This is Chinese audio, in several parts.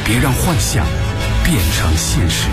别让幻想变成现实。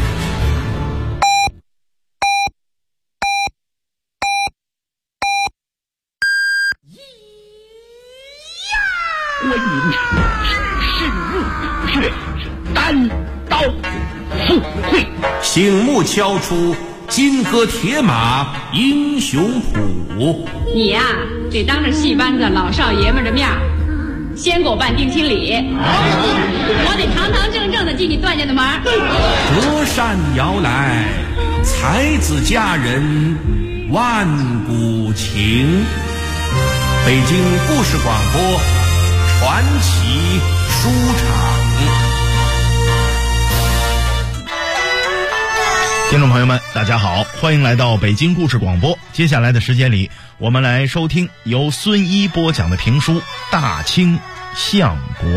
观音只身入血，单刀赴会， 醒目敲出金戈铁马英雄谱。 你呀，得当着戏班子老少爷们的面先给我办定亲礼，我得堂堂正正的进你段家的门。 隔山摇来，才子佳人万古情。北京故事广播传奇书场。 听众朋友们大家好，欢迎来到北京故事广播。接下来的时间里，我们来收听由孙一播讲的评书《大清相国》。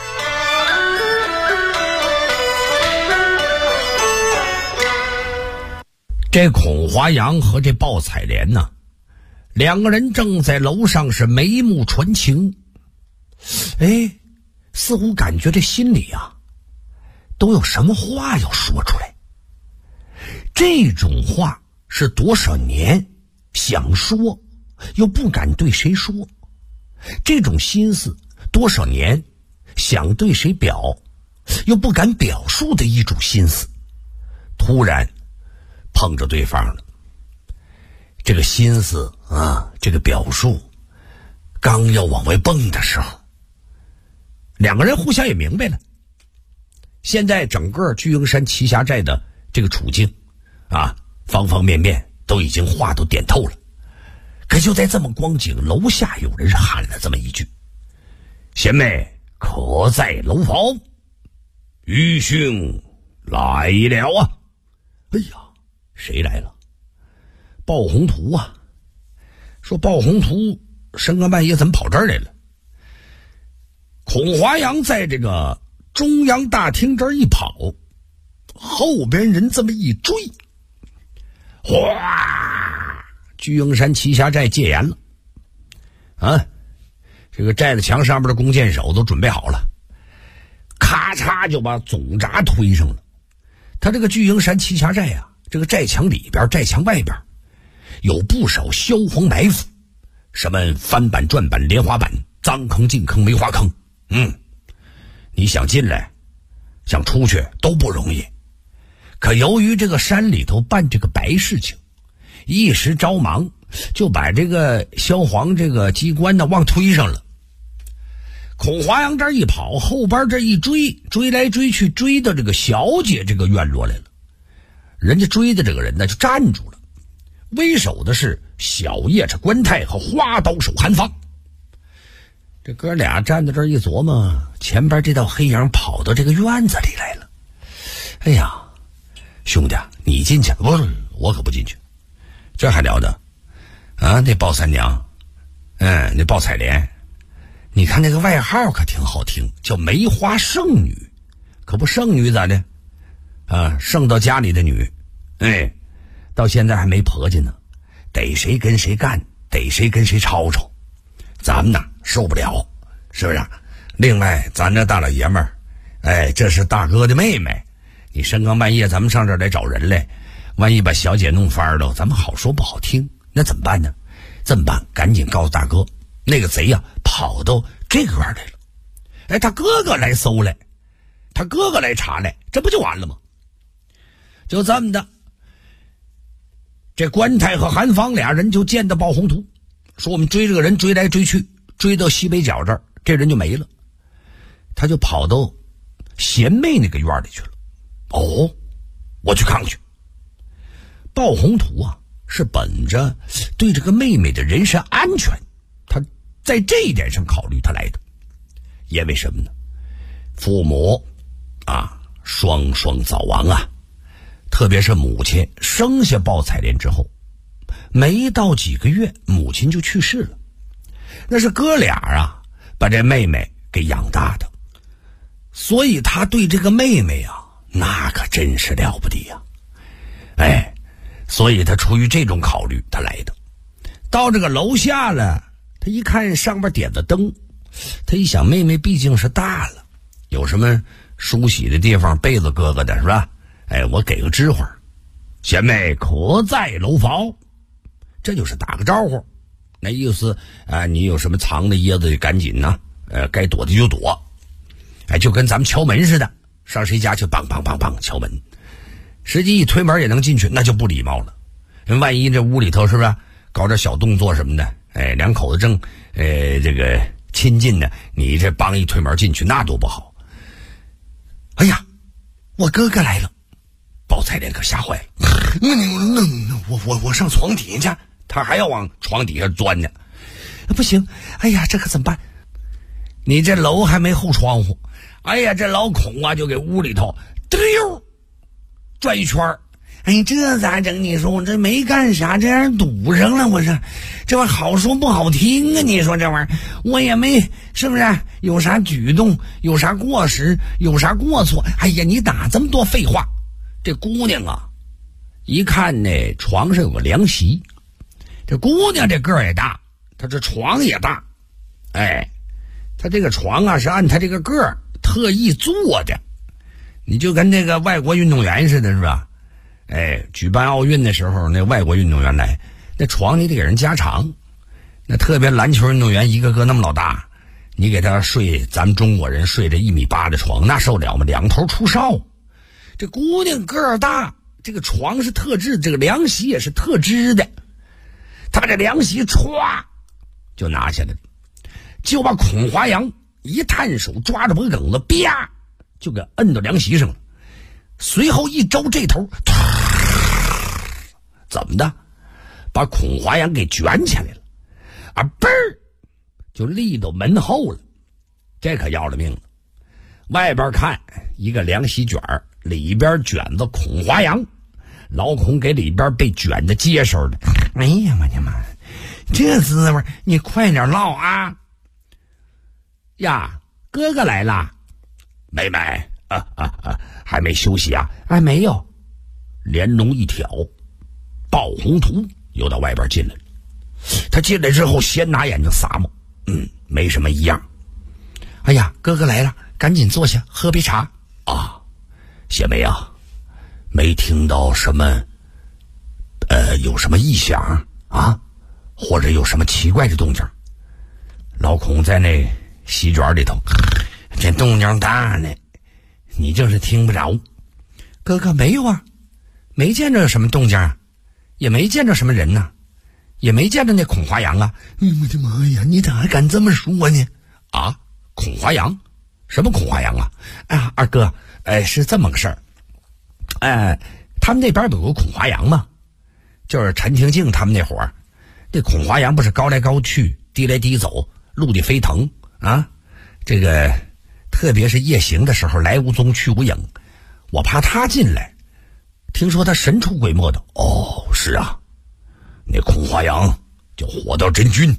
这孔华阳和这鲍彩莲呢，两个人正在楼上是眉目传情，似乎感觉这心里啊都有什么话要说出来。这种话是多少年想说又不敢对谁说，这种心思多少年想对谁表又不敢表述的一种心思，突然碰着对方了。这个心思啊，这个表述刚要往外蹦的时候，两个人互相也明白了，现在整个巨鹰山栖霞寨的这个处境啊，方方面面都已经话都点透了。可就在这么光景，楼下有人喊了这么一句：贤妹可在楼房？余兄来了啊！哎呀，谁来了？鲍宏图啊！说鲍宏图深更半夜怎么跑这儿来了？孔华阳在这个中央大厅这儿一跑，后边人这么一追，哗！巨鹰山栖霞寨戒严了啊！这个寨子墙上面的弓箭手都准备好了，咔嚓就把总闸推上了。他这个巨鹰山栖霞寨啊，这个寨墙里边寨墙外边有不少消防埋伏，什么翻板转板莲花板，脏坑进坑梅花坑，你想进来想出去都不容易。可由于这个山里头办这个白事情，一时着忙就把这个消防这个机关呢往推上了。孔华阳这一跑，后边这一追来追去，追到这个小姐这个院落来了。人家追的这个人呢就站住了，为首的是小叶叉关太和花刀手韩芳。这哥俩站在这儿一琢磨，前边这道黑影跑到这个院子里来了。哎呀，兄弟你进去？不是，我可不进去。这还了得啊！那鲍三娘，那鲍彩莲，你看那个外号可挺好听，叫梅花圣女。可不圣女咋的啊？圣到家里的女，到现在还没婆家呢，逮谁跟谁干，逮谁跟谁吵吵，咱们呐受不了，是不是？另外咱这大老爷们儿，这是大哥的妹妹，你深更半夜咱们上这儿来找人来，万一把小姐弄翻了，咱们好说不好听，那怎么办呢？这么办，赶紧告诉大哥，那个贼呀跑到这个院来了，他哥哥来搜来，他哥哥来查来，这不就完了吗？就这么的，这关太和韩芳俩人就见到鲍宏图，说我们追这个人追来追去，追到西北角这儿，这人就没了。他就跑到贤妹那个院里去了。我去看看去。鲍宏图啊是本着对这个妹妹的人身安全，他在这一点上考虑他来的。因为什么呢？父母啊双双早亡啊，特别是母亲生下鲍彩莲之后，没到几个月母亲就去世了。那是哥俩啊把这妹妹给养大的，所以他对这个妹妹啊那可真是了不得呀。所以他出于这种考虑他来的。到这个楼下了，他一看上边点的灯，他一想妹妹毕竟是大了，有什么梳洗的地方被子哥哥的是吧？哎，我给个知会，贤妹可在楼房，这就是打个招呼，那意思啊，你有什么藏的掖子赶紧呢，该躲的就躲，哎，就跟咱们敲门似的，上谁家就梆梆梆梆敲门，实际一推门也能进去，那就不礼貌了。人万一这屋里头是不是搞点小动作什么的，哎，两口子正这个亲近呢，你这帮一推门进去，那多不好。哎呀，我哥哥来了，包彩莲可吓坏了。我上床底下去，他还要往床底下钻呢。不行，哎呀，这可怎么办？你这楼还没后窗户，哎呀，这老孔啊就给屋里头溜转一圈。哎，这咋整？你说我这没干啥，这样堵上了，我这玩意好说不好听啊！你说这玩意儿，我也没是不是有啥举动，有啥过失，有啥过错？哎呀，你打这么多废话！这姑娘啊，一看呢，床上有个凉席，这姑娘这个儿也大，她这床也大，哎，她这个床啊是按她这个个儿特意做的，你就跟那个外国运动员似的，是吧？哎，举办奥运的时候，那外国运动员来，那床你得给人加长，那特别篮球运动员一个个那么老大，你给他睡咱们中国人睡这1.8米的床，那受了吗？两头出哨。这姑娘个儿大，这个床是特制，这个凉席也是特制的。他把这凉席歘就拿下来了，就把孔华阳一探手抓着脖梗子，啪就给摁到凉席上了。随后一招这头，怎么的？把孔华阳给卷起来了，啊，嘣儿就立到门后了。这可要了命了！外边看一个凉席卷儿，里边卷着孔华阳，老孔给里边被卷的结实的。哎呀妈呀妈，这滋味你快点唠啊！呀，哥哥来了，妹妹还没休息啊？哎，没有。连龙一挑，鲍宏图又到外边进来了。他进来之后，先拿眼睛撒摸，没什么异样。哎呀，哥哥来了，赶紧坐下喝杯茶啊！谢梅啊，没听到什么有什么异响啊，或者有什么奇怪的动静？老孔在那席卷里头，这动静大呢，你就是听不着。哥哥没有啊，没见着有什么动静啊，也没见着什么人呢，也没见着那孔华阳啊。我的妈呀，你咋还敢这么说呢？啊，孔华阳？什么孔华阳啊？哎呀，二哥，是这么个事儿。他们那边有个孔华阳嘛，就是陈廷敬他们那伙儿。这孔华阳不是高来高去，低来低走，陆地飞腾啊。这个特别是夜行的时候，来无踪去无影。我怕他进来，听说他神出鬼没的。哦，是啊，那孔华阳叫火道真君。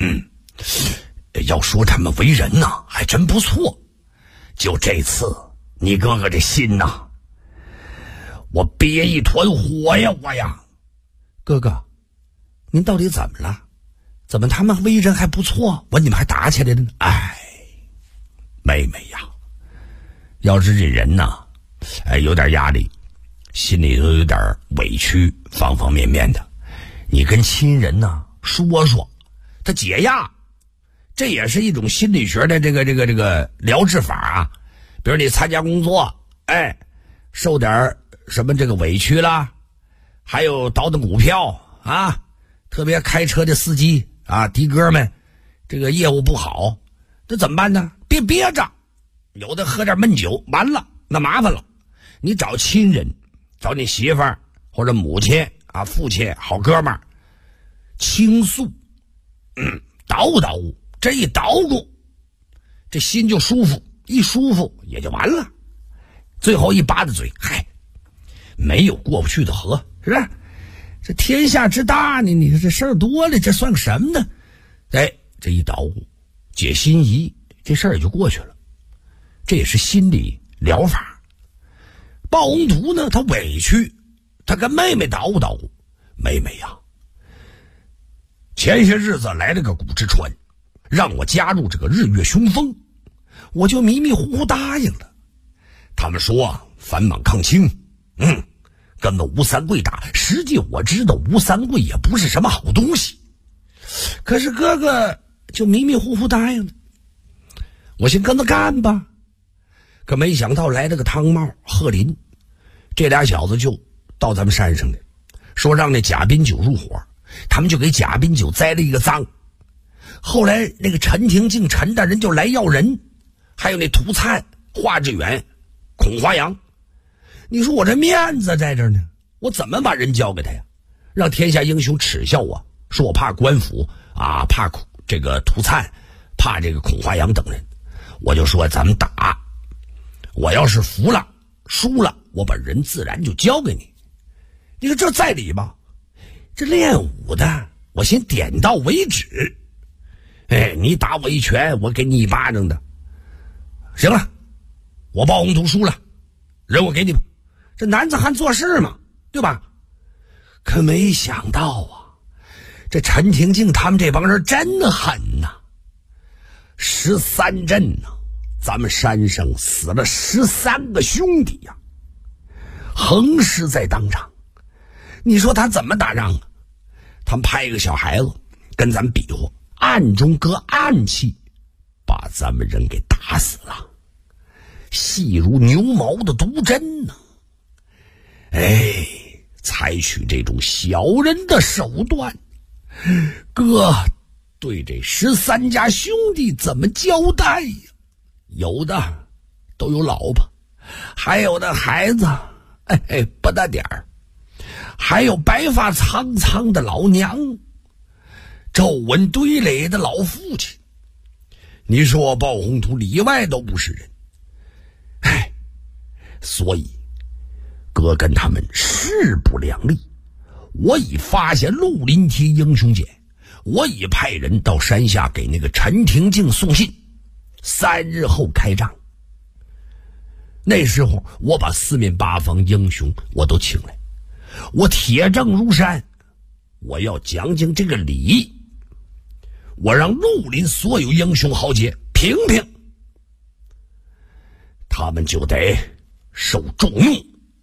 要说他们为人呐，还真不错。就这次，你哥哥这心呐，我憋一团火呀，我呀！哥哥，您到底怎么了？怎么他们为人还不错，你们还打起来了呢？哎，妹妹呀，要是这人呐，有点压力，心里头有点委屈，方方面面的，你跟亲人呐说说，他解压。这也是一种心理学的这个疗治法啊。比如你参加工作，受点什么这个委屈啦，还有倒腾股票啊，特别开车的司机啊，的哥们，这个业务不好，这怎么办呢？别憋着，有的喝点闷酒，完了那麻烦了。你找亲人，找你媳妇儿或者母亲啊、父亲、好哥们儿倾诉，捣鼓捣鼓。这一捣鼓，这心就舒服，一舒服也就完了。最后一扒着嘴，嗨，没有过不去的河，是吧？这天下之大呢，你说这事儿多了，这算个什么呢？这一捣鼓，解心疑，这事儿也就过去了。这也是心理疗法。鲍宏图呢，他委屈，他跟妹妹捣鼓捣鼓，妹妹呀，前些日子来了个谷之川，让我加入这个日月凶风，我就迷迷糊糊答应了。 他们说反满抗清，跟着吴三桂打。实际我知道吴三桂也不是什么好东西，可是哥哥就迷迷糊糊答应了。我先跟着干吧。可没想到来了个汤茂、贺林，这俩小子就到咱们山上来，说让那贾宾酒入伙，他们就给贾宾酒栽了一个赃。后来那个陈廷敬陈大人就来要人，还有那涂灿、华志远、孔华阳。你说我这面子在这儿呢，我怎么把人交给他呀？让天下英雄耻笑我，说我怕官府啊，怕这个涂灿，怕这个孔华阳等人。我就说咱们打，我要是服了输了，我把人自然就交给你。你说这在理吧？这练武的我先点到为止，你打我一拳我给你一巴掌的，行了，我鲍宏图输了，人我给你吧，这男子汉做事嘛，对吧？可没想到啊，这陈廷敬他们这帮人真的狠呐！13阵呐，咱们山上死了13个兄弟呀，横尸在当场。你说他怎么打仗啊？他们派一个小孩子跟咱们比划，暗中搁暗器，把咱们人给打死了，细如牛毛的毒针呢。采取这种小人的手段，哥对这13家兄弟怎么交代呀？有的都有老婆，还有的孩子不大点儿，还有白发苍苍的老娘，皱纹堆垒的老父亲。你说我鲍宏图里外都不是人，所以哥跟他们势不两立。我已发现绿林梯英雄简，我已派人到山下给那个陈廷敬送信，3日后开仗。那时候我把四面八方英雄我都请来，我铁证如山，我要讲这个理，我让绿林所有英雄豪杰评评，他们就得受重怒。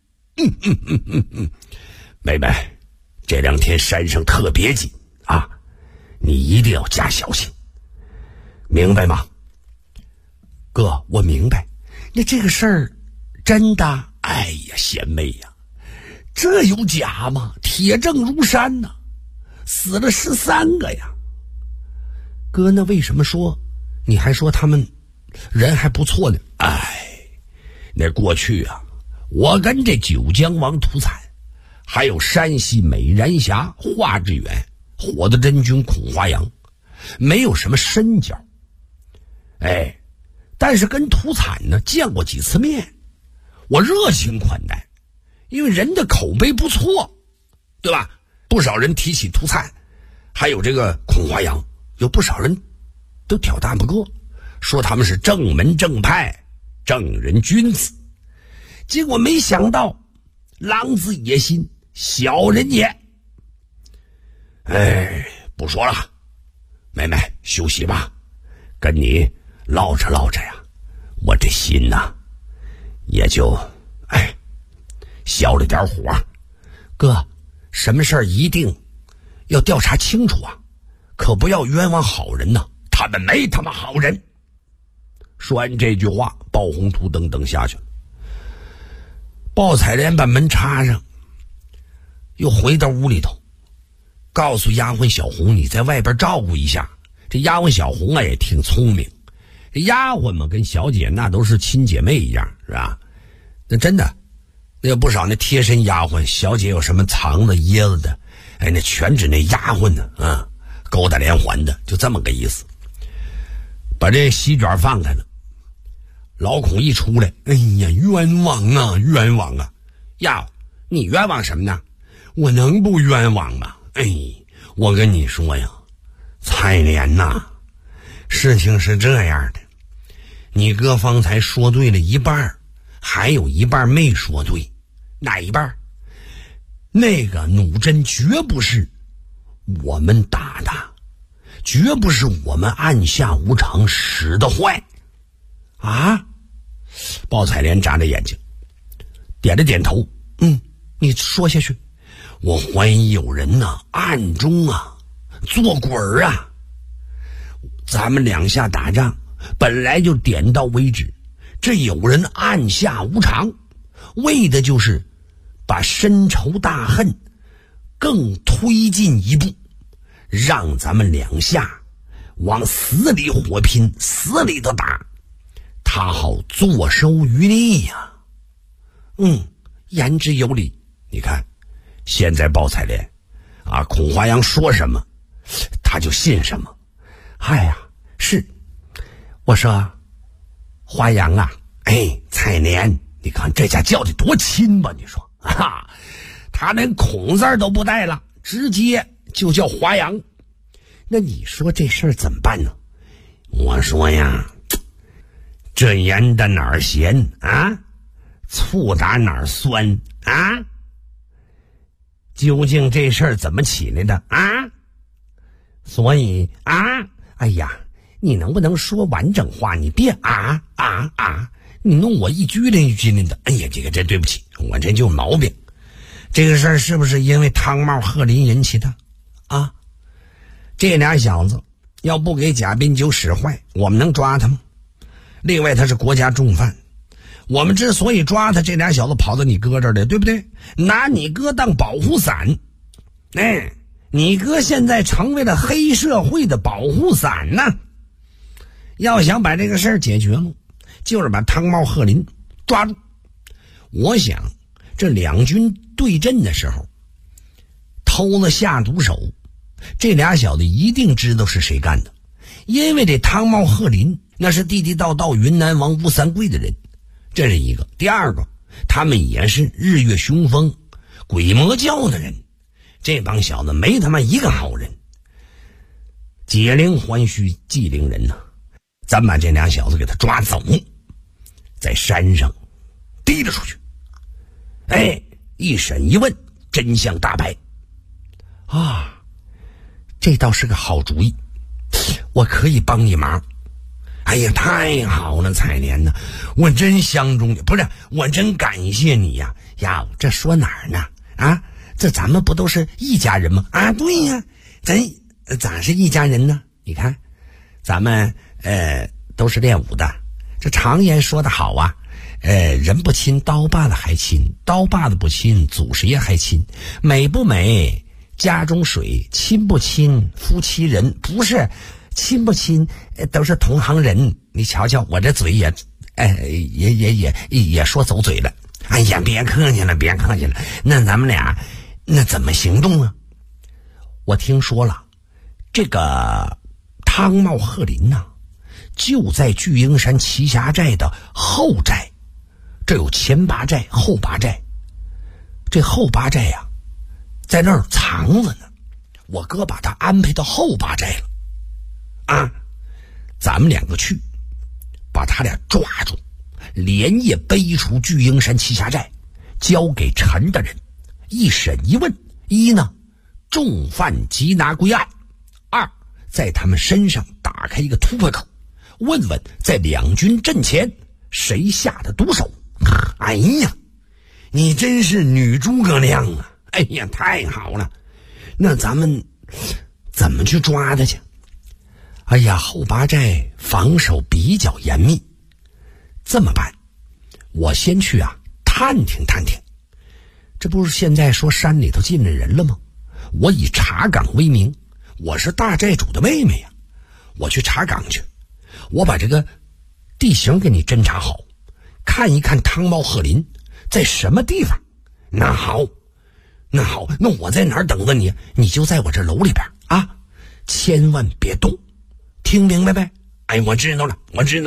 妹妹，这2天山上特别紧啊，你一定要加小心，明白吗？哥，我明白。那这个事儿真的？哎呀，贤妹呀，这有假吗？铁证如山呐，死了13个呀。哥，那为什么说你还说他们人还不错呢？那过去啊，我跟这九江王涂灿，还有山西美髯侠华志远、火的真君孔华阳，没有什么深交。但是跟涂灿呢见过几次面，我热情款待，因为人的口碑不错，对吧？不少人提起涂灿，还有这个孔华阳，有不少人都挑大拇哥，说他们是正门正派、正人君子。结果没想到，狼子野心，小人也。不说了，妹妹休息吧，跟你唠着唠着呀，我这心呐也就消了点火。哥，什么事儿一定要调查清楚啊，可不要冤枉好人呐，他们没他妈好人。说完这句话，鲍宏图噔噔下去了。鲍彩莲把门插上，又回到屋里头，告诉丫鬟小红，你在外边照顾一下。这丫鬟小红啊也挺聪明，这丫鬟嘛跟小姐那都是亲姐妹一样，是吧？那真的，那有不少那贴身丫鬟，小姐有什么藏的掖着的，那全指那丫鬟呢勾搭连环的，就这么个意思。把这席卷放开了，老孔一出来，冤枉啊，冤枉啊！呀，你冤枉什么呢？我能不冤枉吗？我跟你说呀，彩莲呐，事情是这样的，你哥方才说对了一半，还有一半没说对。哪一半？那个弩针绝不是我们打的，绝不是我们按下无常使的坏啊！ 鲍彩莲眨着眼睛，点了点头。你说下去。我怀疑有人暗中做鬼啊。咱们两下打仗本来就点到为止，这有人暗下无常，为的就是把深仇大恨更推进一步，让咱们两下往死里火拼，死里头打，他好坐收渔利呀。言之有理。你看现在鲍彩莲孔华阳说什么他就信什么。是，我说华阳彩莲，你看这家叫的多亲吧，你说他连孔字都不带了，直接就叫华阳。那你说这事儿怎么办呢？我说呀，这盐的哪儿咸醋打哪儿酸究竟这事儿怎么起来的所以你能不能说完整话？你别你弄我一句灵一句灵的。这对不起，我这就毛病。这个事儿是不是因为汤茂鹤林引起的这俩小子要不给贾宾九使坏，我们能抓他吗？另外他是国家重犯，我们之所以抓他，这俩小子跑到你哥这儿来，对不对？拿你哥当保护伞。你哥现在成为了黑社会的保护伞呢。要想把这个事儿解决了，就是把汤茂鹤林抓住。我想这两军对阵的时候，偷了下毒手，这俩小子一定知道是谁干的，因为这汤茂鹤林那是地地道道云南王吴三桂的人，这是一个。第二个，他们也是日月雄风鬼魔教的人，这帮小子没他妈一个好人。解铃还须系铃人咱把这俩小子给他抓走，在山上提了出去，一审一问，真相大白这倒是个好主意，我可以帮你忙。太好了，彩莲呐，我真相中你，不是，我真感谢你呀。这说哪儿呢这咱们不都是一家人吗？对呀，咱咋是一家人呢？你看咱们都是练武的，这常言说得好人不亲刀把子还亲，刀把子不亲祖师爷还亲。美不美家中水，亲不亲夫妻人，不是亲不亲都是同行人。你瞧瞧我这嘴也说走嘴了。别客气了，别客气了。那咱们俩那怎么行动啊？我听说了，这个汤茂鹤林就在巨鹰山奇侠寨的后寨，这有前八寨后八寨，这后八寨在那儿藏着呢，我哥把他安排到后八寨了咱们两个去把他俩抓住，连夜背出巨鹰山奇侠寨，交给陈大人一审一问。一呢，重犯缉拿归案；二，在他们身上打开一个突破口，问问在两军阵前谁下的毒手。你真是女诸葛亮啊！太好了，那咱们怎么去抓他去？后八寨防守比较严密，这么办，我先去探听探听。这不是现在说山里头进了人了吗？我以查岗为名，我是大寨主的妹妹我去查岗去，我把这个地形给你侦查好，看一看汤茂鹤林在什么地方。那好，那我在哪儿等着你？你就在我这楼里边千万别动，听明白没？我知道了。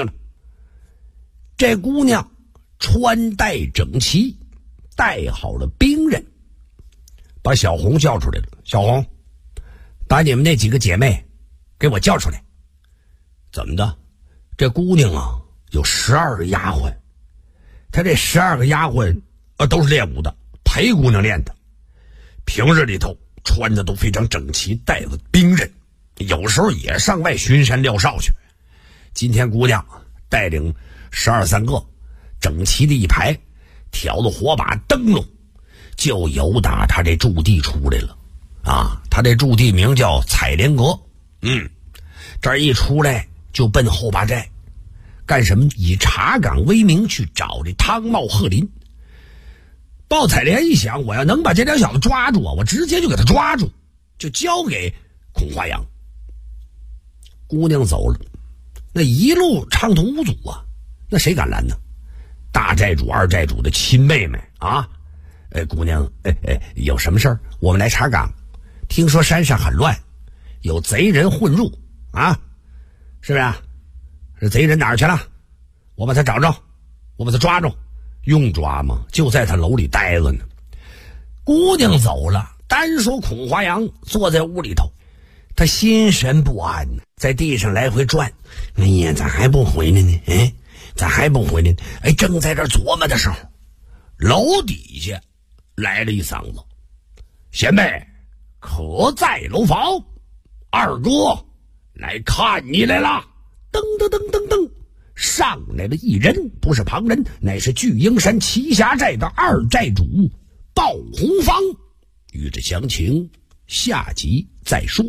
这姑娘穿戴整齐，带好了兵刃，把小红叫出来了。小红，把你们那几个姐妹给我叫出来。怎么的？这姑娘有12个丫鬟，她这12个丫鬟都是练武的，裴姑娘练的，平日里头穿的都非常整齐，带着兵刃，有时候也上外巡山撂哨去。今天姑娘带领12、13个整齐的一排，挑着火把灯笼，就由打他这驻地出来了。他这驻地名叫采莲阁。这儿一出来就奔后八寨，干什么？以查岗为名去找这汤茂、贺林。鲍采莲一想，我要能把这两小子抓住我直接就给他抓住，就交给孔华阳。姑娘走了，那一路畅通无阻啊，那谁敢拦呢？大寨主、二寨主的亲妹妹姑娘，有什么事儿？我们来查岗。听说山上很乱，有贼人混入是不是？这贼人哪儿去了？我把他找着，我把他抓着。用抓吗？就在他楼里待着呢。姑娘走了，单说孔华阳坐在屋里头，他心神不安，在地上来回转。哎呀，咋还不回来呢？咋还不回来呢？正在这琢磨的时候，楼底下来了一嗓子：“贤妹，可在楼房？二哥来看你来了。”噔噔噔噔噔，上来了一人，不是旁人，乃是巨鹰山栖霞寨的二寨主鲍红芳。欲知详情，下集再说。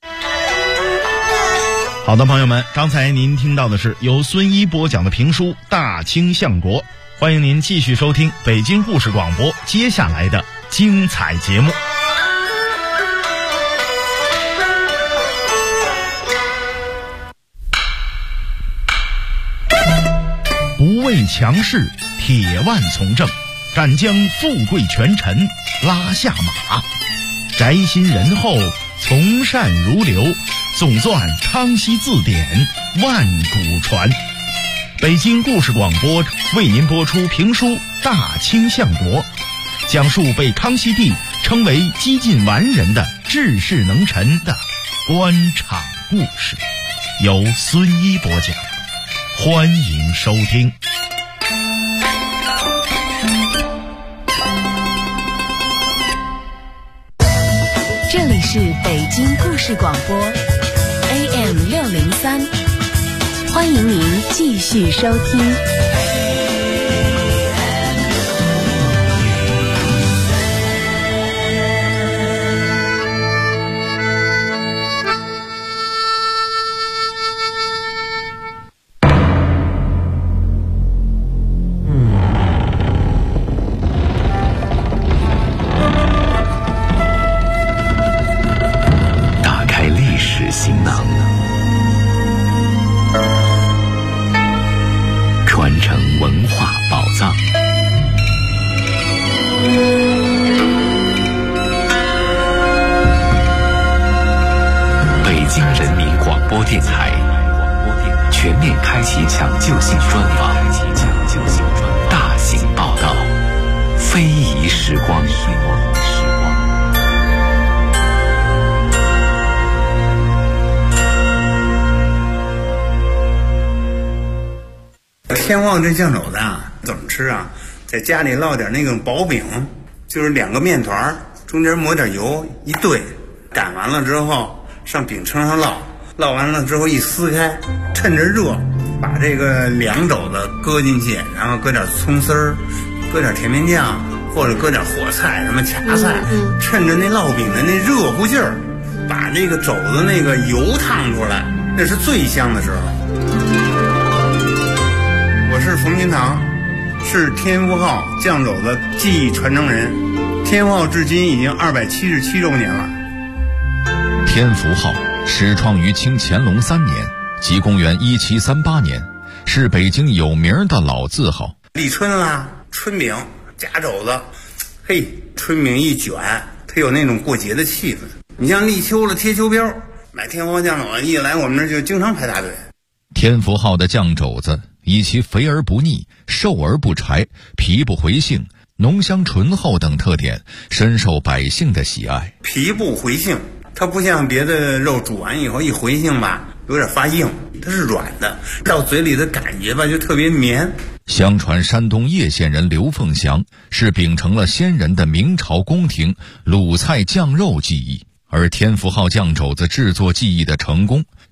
好的，朋友们，刚才您听到的是由孙一播讲的评书《大清相国》，欢迎您继续收听北京故事广播接下来的精彩节目。不畏强势，铁腕从政，敢将富贵权臣拉下马，宅心仁厚，从善如流，总纂康熙字典，万古传。北京故事广播为您播出评书《大清相国》，讲述被康熙帝称为几近完人的治世能臣的官场故事，由孙一播讲，欢迎收听。 这里是北京故事广播 AM603，欢迎您继续收听。 全面开启抢救性专访，大型报道，非遗时光。 天旺这酱肘子怎么吃啊？在家里烙点那种薄饼，就是2个面团，中间抹点油一兑，擀完了之后上饼铛上烙，烙完了之后一撕开，趁着热把这个凉肘子搁进去，然后搁点葱丝儿，搁点甜面酱，或者搁点火菜什么掐菜，趁着那烙饼的那热乎劲儿，把那个肘子那个油烫出来，那是最香的时候。我是冯金堂，是天福号酱肘子技艺传承人，天福号至今已经277周年了。 天福号始创于清乾隆3年，即公元1738年，是北京有名的老字号。 立春啦，春饼夹肘子，嘿，春饼一卷，它有那种过节的气氛。你像立秋了贴秋膘，买天福号酱肘子一来，我们这就经常排大队。 天福号的酱肘子以其肥而不腻、瘦而不柴、皮不回性、浓香醇厚等特点，深受百姓的喜爱。 皮不回性，它不像别的肉煮完以后一回性吧，有点发硬，它是软的，到嘴里的感觉吧就特别绵。 相传山东叶县人刘凤祥是秉承了先人的明朝宫廷卤菜酱肉技艺，而天福号酱肘子制作技艺的成功，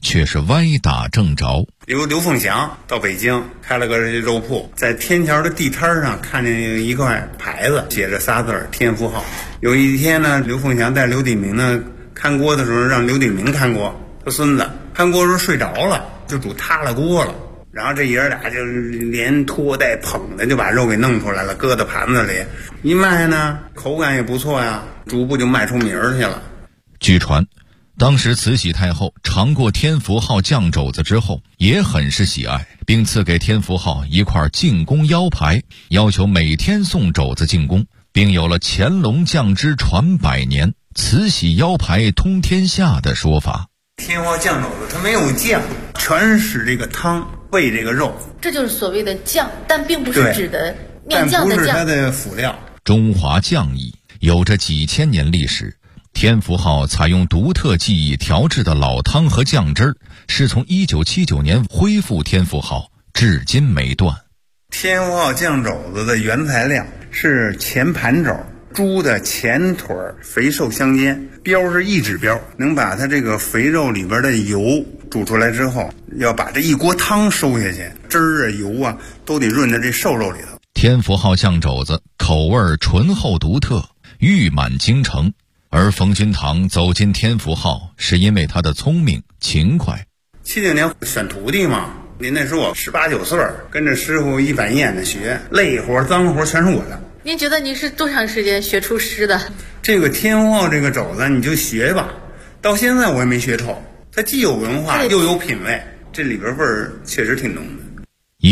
却是歪打正着。 刘凤祥到北京开了个肉铺，在天桥的地摊上看见一块牌子，写着仨字天福号。有一天呢，刘凤祥带刘鼎明呢看锅的时候，让刘鼎明看锅，他孙子看锅的时候睡着了，就煮塌了锅了。然后这爷俩就连拖带捧的就把肉给弄出来了，搁到盘子里一卖呢，口感也不错呀，逐步就卖出名儿去了。 据传当时慈禧太后尝过天福号酱肘子之后也很是喜爱，并赐给天福号一块进宫腰牌，要求每天送肘子进宫，并有了乾隆酱汁传百年，慈禧腰牌通天下的说法。 天福号酱肘子它没有酱，全是这个汤喂这个肉， 这就是所谓的酱，但并不是指的面酱的酱， 但不是它的辅料。 中华酱艺有着几千年历史，天福号采用独特技艺调制的老汤和酱汁儿，是从1979年恢复天福号至今没断。 天福号酱肘子的原材料是前盘肘，猪的前腿肥瘦相间，标是1指标，能把它这个肥肉里边的油煮出来之后，要把这一锅汤收下去，汁儿啊油啊都得润在这瘦肉里头。 天福号酱肘子口味醇厚独特，誉满京城，而冯君堂走进天福号是因为他的聪明勤快。 79年选徒弟嘛，您那时候我18、19岁，跟着师傅一板一眼的学，累活脏活全是我的。 您觉得您是多长时间学出师的？ 这个天福号这个肘子你就学吧，到现在我也没学透，它既有文化又有品味，这里边味儿确实挺浓的。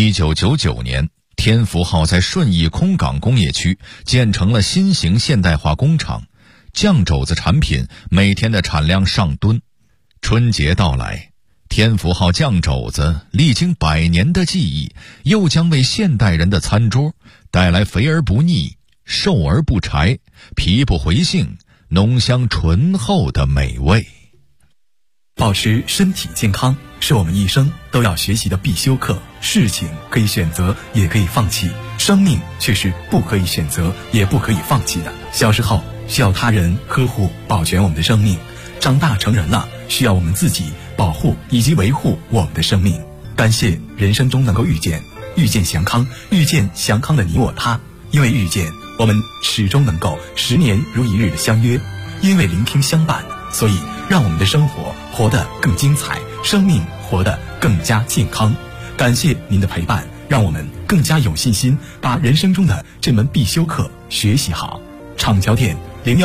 1999年，天福号在顺义空港工业区建成了新型现代化工厂，酱肘子产品每天的产量上吨。春节到来，天福号酱肘子历经100年的技艺，又将为现代人的餐桌带来肥而不腻、瘦而不柴、皮不回性、浓香醇厚的美味。 保持身体健康是我们一生都要学习的必修课。事情可以选择，也可以放弃，生命却是不可以选择，也不可以放弃的。小时候需要他人呵护保全我们的生命，长大成人了需要我们自己保护以及维护我们的生命。感谢人生中能够遇见祥康，遇见祥康的你我他。因为遇见，我们始终能够10年如一日的相约；因为聆听相伴，所以让我们的生活活得更精彩，生命活得更加健康。感谢您的陪伴，让我们更加有信心把人生中的这门必修课学习好。厂桥店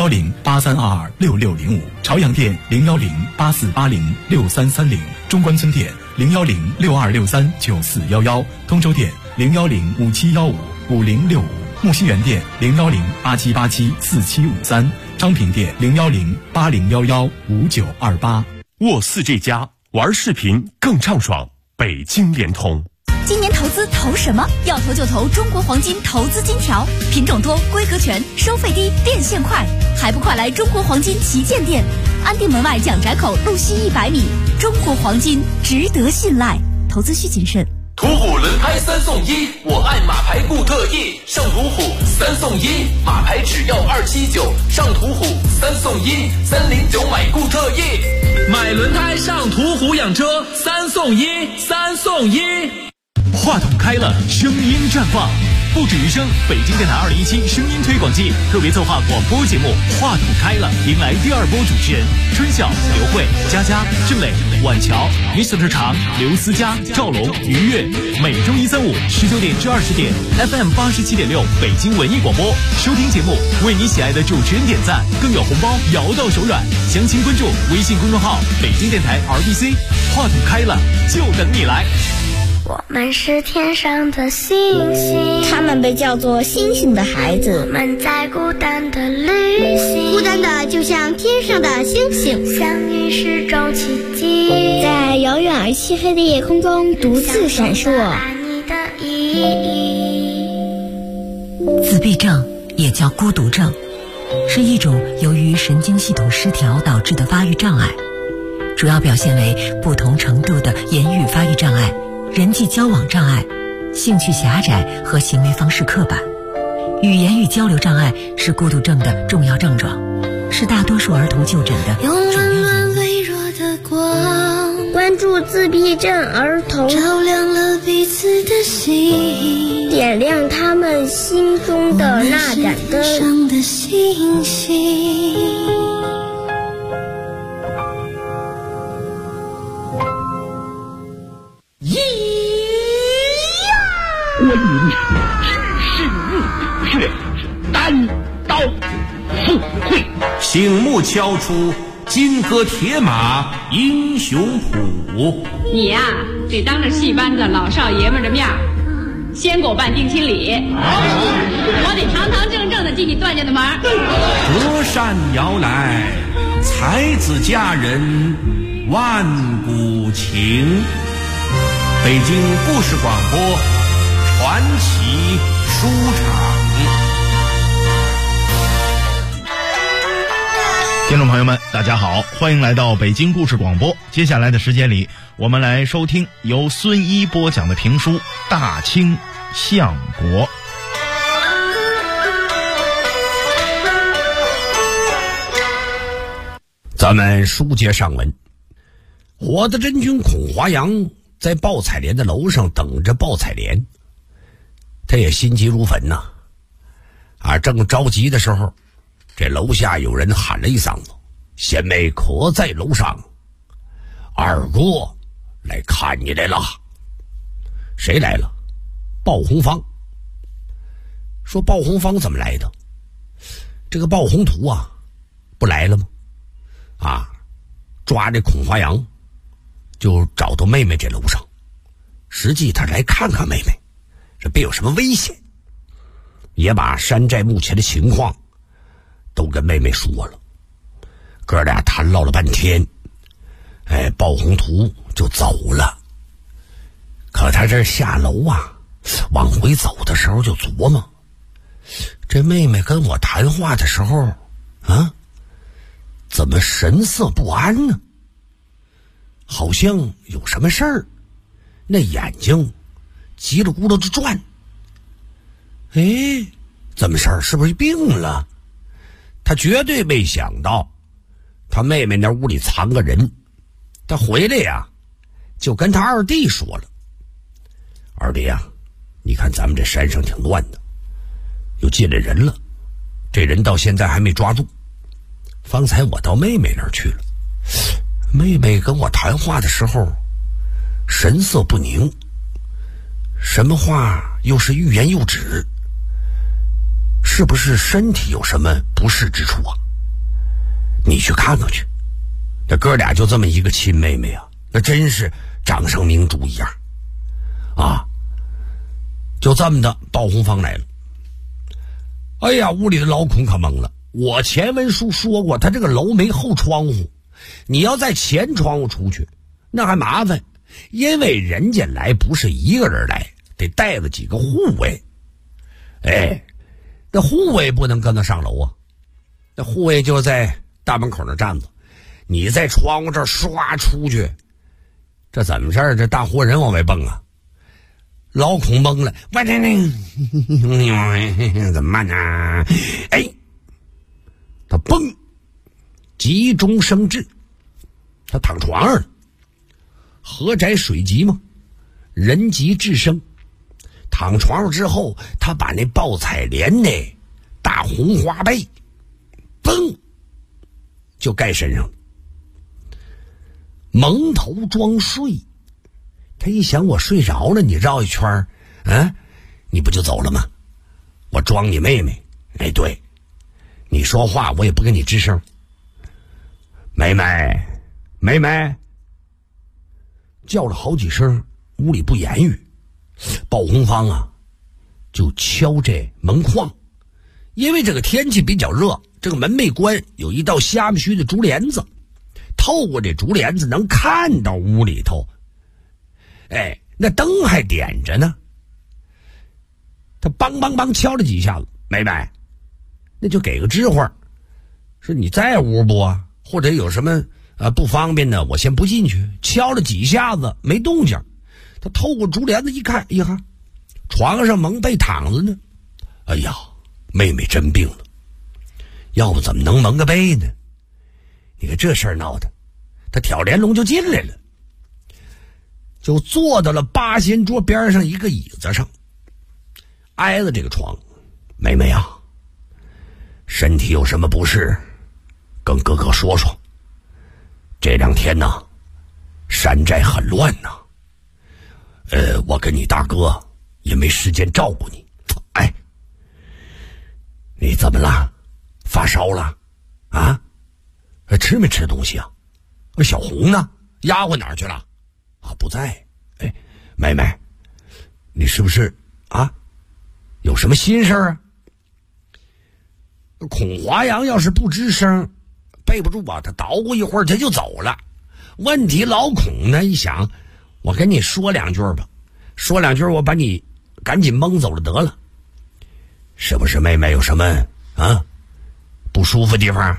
01083226605，朝阳店01084806330，中关村店01062639411，通州店01057155065，木樨园店01087874753，昌平店01080115928。 沃4这家玩视频更畅爽，北京联通。 今年投资投什么？要投就投中国黄金投资金条，品种多，规格全，收费低，变现快，还不快来中国黄金旗舰店，安定门外蒋宅口路西100米。中国黄金值得信赖，投资需谨慎。 途虎轮胎3送1，我爱马牌固特异，上途虎3送1，马牌只要279，上途虎3送1，309买固特异， 买轮胎上途虎养车3送1，3送1。 话筒开了，声音绽放，不止余声。北京电台2017声音推广季特别策划广播节目《话筒开了》，迎来第2波主持人春晓、刘慧、佳佳、郑磊、晚乔、Mr. 常、刘思佳、赵龙、于越。每周1、3、5 19点至20点 FM 87.6北京文艺广播。收听节目，为你喜爱的主持人点赞，更有红包摇到手软。详情关注微信公众号北京电台 RBC。话筒开了，就等你来。 我们是天上的星星， 他们被叫做星星的孩子。 我们在孤单的旅行， 孤单的就像天上的星星， 相遇是种奇迹， 在遥远而漆黑的夜空中独自闪烁。 爱你的意义。 自闭症也叫孤独症，是一种由于神经系统失调导致的发育障碍，主要表现为不同程度的言语发育障碍、人际交往障碍、兴趣狭窄和行为方式刻板。语言与交流障碍是孤独症的重要症状，是大多数儿童就诊的主要原因。 用温暖微弱的光， 关帮助自闭症儿童， 照亮了彼此的心， 点亮他们心中的那盏灯。 上的星星。 观音只是入穴，单刀赴会， 醒目敲出金戈铁马英雄谱。 你呀，得当着戏班子老少爷们的面先给我办定亲礼，我得堂堂正正的进你段家的门。 隔山遥来，才子佳人万古情。北京故事广播传奇书场。 听众朋友们，大家好，欢迎来到北京故事广播。接下来的时间里，我们来收听由孙一播讲的评书《大清相国》。 咱们书接上文，火的真君孔华阳在鲍采莲的楼上等着鲍采莲，他也心急如焚呐。正着急的时候，这楼下有人喊了一嗓子：“贤妹可在楼上？二哥来看你来了。”谁来了？鲍红芳。说鲍红芳怎么来的？这个鲍宏图啊，不来了吗？抓这孔华阳，就找到妹妹这楼上。实际他来看看妹妹，这别有什么危险，也把山寨目前的情况都跟妹妹说了。哥俩谈唠了半天，鲍宏图就走了。可他这下楼往回走的时候就琢磨，这妹妹跟我谈话的时候怎么神色不安呢？好像有什么事儿，那眼睛叽里咕噜的转。怎么事儿？是不是病了？他绝对没想到他妹妹那屋里藏个人。他回来就跟他二弟说了：“二弟你看咱们这山上挺乱的，又进来人了，这人到现在还没抓住。方才我到妹妹那儿去了，妹妹跟我谈话的时候神色不宁，什么话又是欲言又止，是不是身体有什么不适之处你去看看去。”这哥俩就这么一个亲妹妹那真是掌上明珠一样就这么的，鲍红芳来了。屋里的老孔可懵了。我前文书说过，他这个楼没后窗户，你要在前窗户出去那还麻烦，因为人家来不是一个人来，得带着几个护卫。那护卫不能跟他上楼那护卫就在大门口那站着，你在窗户这儿刷出去，这怎么事儿？这大活人往外蹦老孔懵了，怎么办呢？他蹦，急中生智，他躺床上了。河窄水急嘛，人急智生。躺床上之后，他把那鲍采莲那大红花被嘣就盖身上了，蒙头装睡。他一想，我睡着了，你绕一圈你不就走了吗？我装你妹妹。对，你说话我也不跟你吱声。妹妹叫了好几声，屋里不言语。鲍红芳就敲这门框，因为这个天气比较热，这个门没关，有一道下面须的竹帘子，透过这竹帘子能看到屋里头。那灯还点着呢。他梆梆梆敲了几下子，妹妹那就给个吱会儿，说你在屋不或者有什么不方便的，我先不进去。敲了几下子没动静，他透过竹帘子一看，床上蒙被躺着呢。妹妹真病了，要不怎么能蒙个被呢？你看这事儿闹的，他挑帘笼就进来了。 就坐到了八仙桌边上一个椅子上，挨着这个床。妹妹啊，身体有什么不适，跟哥哥说说。这2天呢，山寨很乱呢。我跟你大哥也没时间照顾你。哎，你怎么了？发烧了？啊？吃没吃东西啊？小红呢？丫鬟哪儿去了？啊，不在。哎，妹妹，你是不是啊？有什么心事啊？孔华阳要是不吱声，背不住啊，他捣鼓一会儿他就走了。问题老孔呢，一想，我跟你说2句吧，说2句我把你赶紧蒙走了得了。是不是妹妹有什么啊不舒服地方？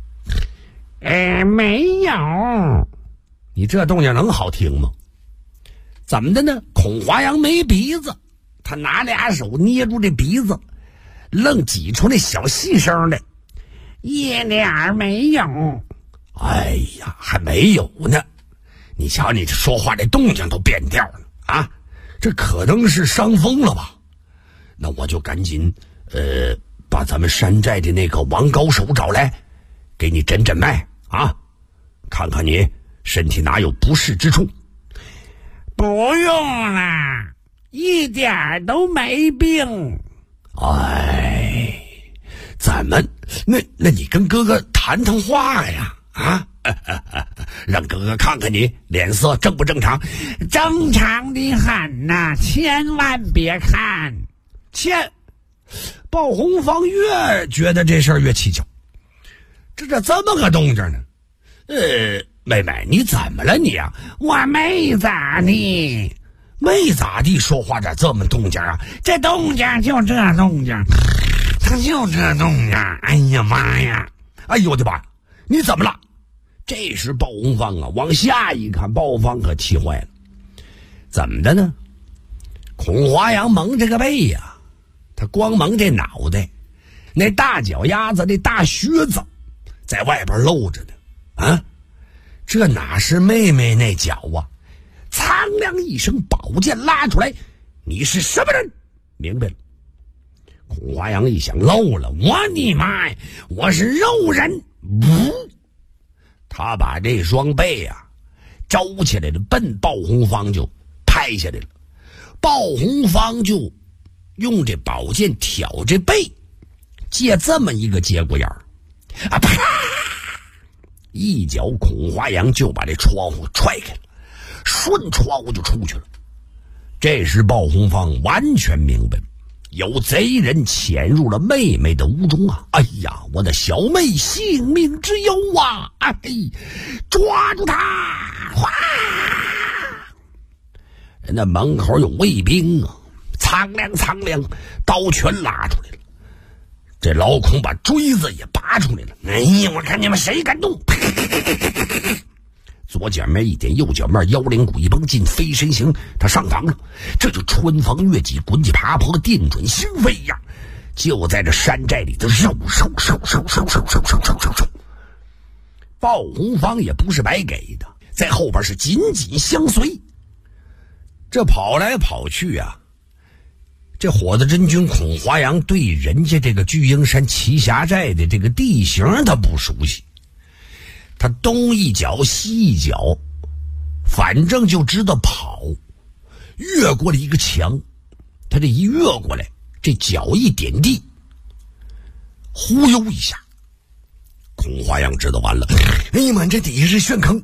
没有。你这动静能好听吗？怎么的呢？孔华阳没鼻子，他拿2手捏住这鼻子，愣挤出那小细声来，一点没有。哎呀，还没有呢！你瞧你这说话这动静都变调了啊！这可能是伤风了吧？那我就赶紧把咱们山寨的那个王高手找来，给你诊诊脉啊，看看你身体哪有不适之处。不用啦，一点都没病。哎，咱们那你跟哥哥谈谈话呀啊！让哥哥看看你脸色正不正常。正常的很呐，千万别看。鲍红芳越觉得这事儿越蹊跷，这么个动静呢？妹妹，你怎么了你啊？我没咋地，没咋地，说话咋这么动静啊？这动静就这动静，他就这动静。哎呀妈呀！哎呦我的妈！你怎么了？这时鲍红芳啊往下一看，鲍红芳可气坏了。怎么的呢？孔华阳蒙这个背呀，他光蒙这脑袋，那大脚丫子那大靴子在外边露着呢啊！这哪是妹妹那脚啊？苍凉一声，宝剑拉出来。你是什么人？明白了。孔华阳一想，漏了，我的妈呀，我是肉人。他把这双背啊招起来了，奔鲍红芳就拍下来了。鲍红芳就用这宝剑挑这背，借这么一个节骨眼儿啊，啪！一脚孔华阳就把这窗户踹开了，顺窗户就出去了。这时鲍红芳完全明白，有贼人潜入了妹妹的屋中啊！哎呀，我的小妹性命之忧啊！哎，抓住他！哗！人家门口有卫兵啊，苍凉，刀全拉出来了。这老孔把锥子也拔出来了。哎呀，我看你们谁敢动！左脚面一点，右脚面腰铃鼓一绷，进飞身行，他上房了。这就春风越脊，滚起爬坡，定准心飞呀！就在这山寨里的肉。鲍红芳也不是白给的，在后边是紧紧相随。这跑来跑去啊，这火子真君孔华阳对人家这个巨鹰山奇峡寨的这个地形他不熟悉，他东一脚西一脚，反正就知道跑。越过了一个墙，他这一越过来，这脚一点地，忽悠一下，孔华阳知道完了。哎呀妈，这底下是陷坑，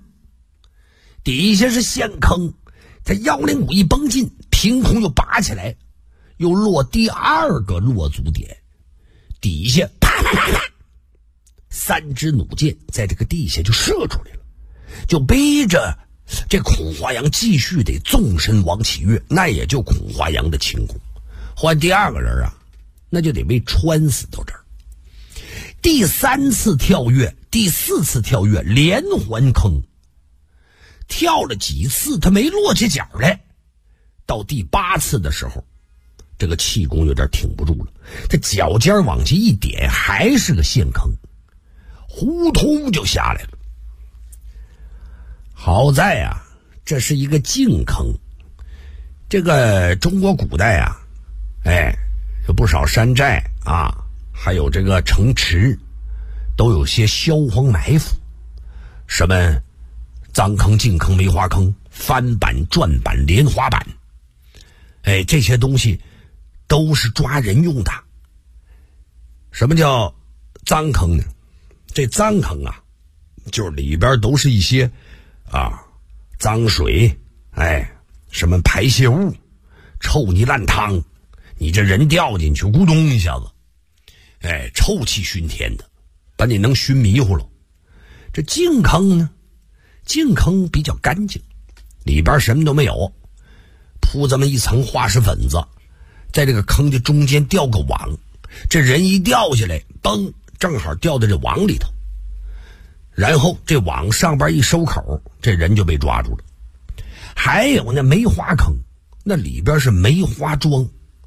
他腰铃鼓一绷进，凭空又拔起来，又落第2个落足点，底下啪啪啪啪，3支弩箭在这个地下就射出来了，就逼着这孔华阳继续得纵身往起跃，那也就孔华阳的轻功。换第2个人啊，那就得被穿死到这儿。第3次跳跃，第4次跳跃，连环坑，跳了几次他没落起脚来。到第8次的时候，这个气功有点挺不住了，他脚尖往下一点，还是个陷坑，呼通就下来了。好在啊， 这是一个净坑。这个中国古代啊，有不少山寨啊，还有这个城池，都有些销荒埋伏，什么脏坑、净坑、梅花坑、翻板、转板、莲花板，这些东西都是抓人用的。什么叫脏坑呢？这脏坑啊，就是里边都是一些脏水，什么排泄物、臭泥烂汤，你这人掉进去咕咚一下子，臭气熏天的，把你能熏迷糊了。这净坑呢，净坑比较干净，里边什么都没有，铺这么一层化石粉子，在这个坑的中间吊个网，这人一掉下来，嘣，正好掉在这网里头，然后这网上边一收口，这人就被抓住了。还有那梅花坑，那里边是梅花桩，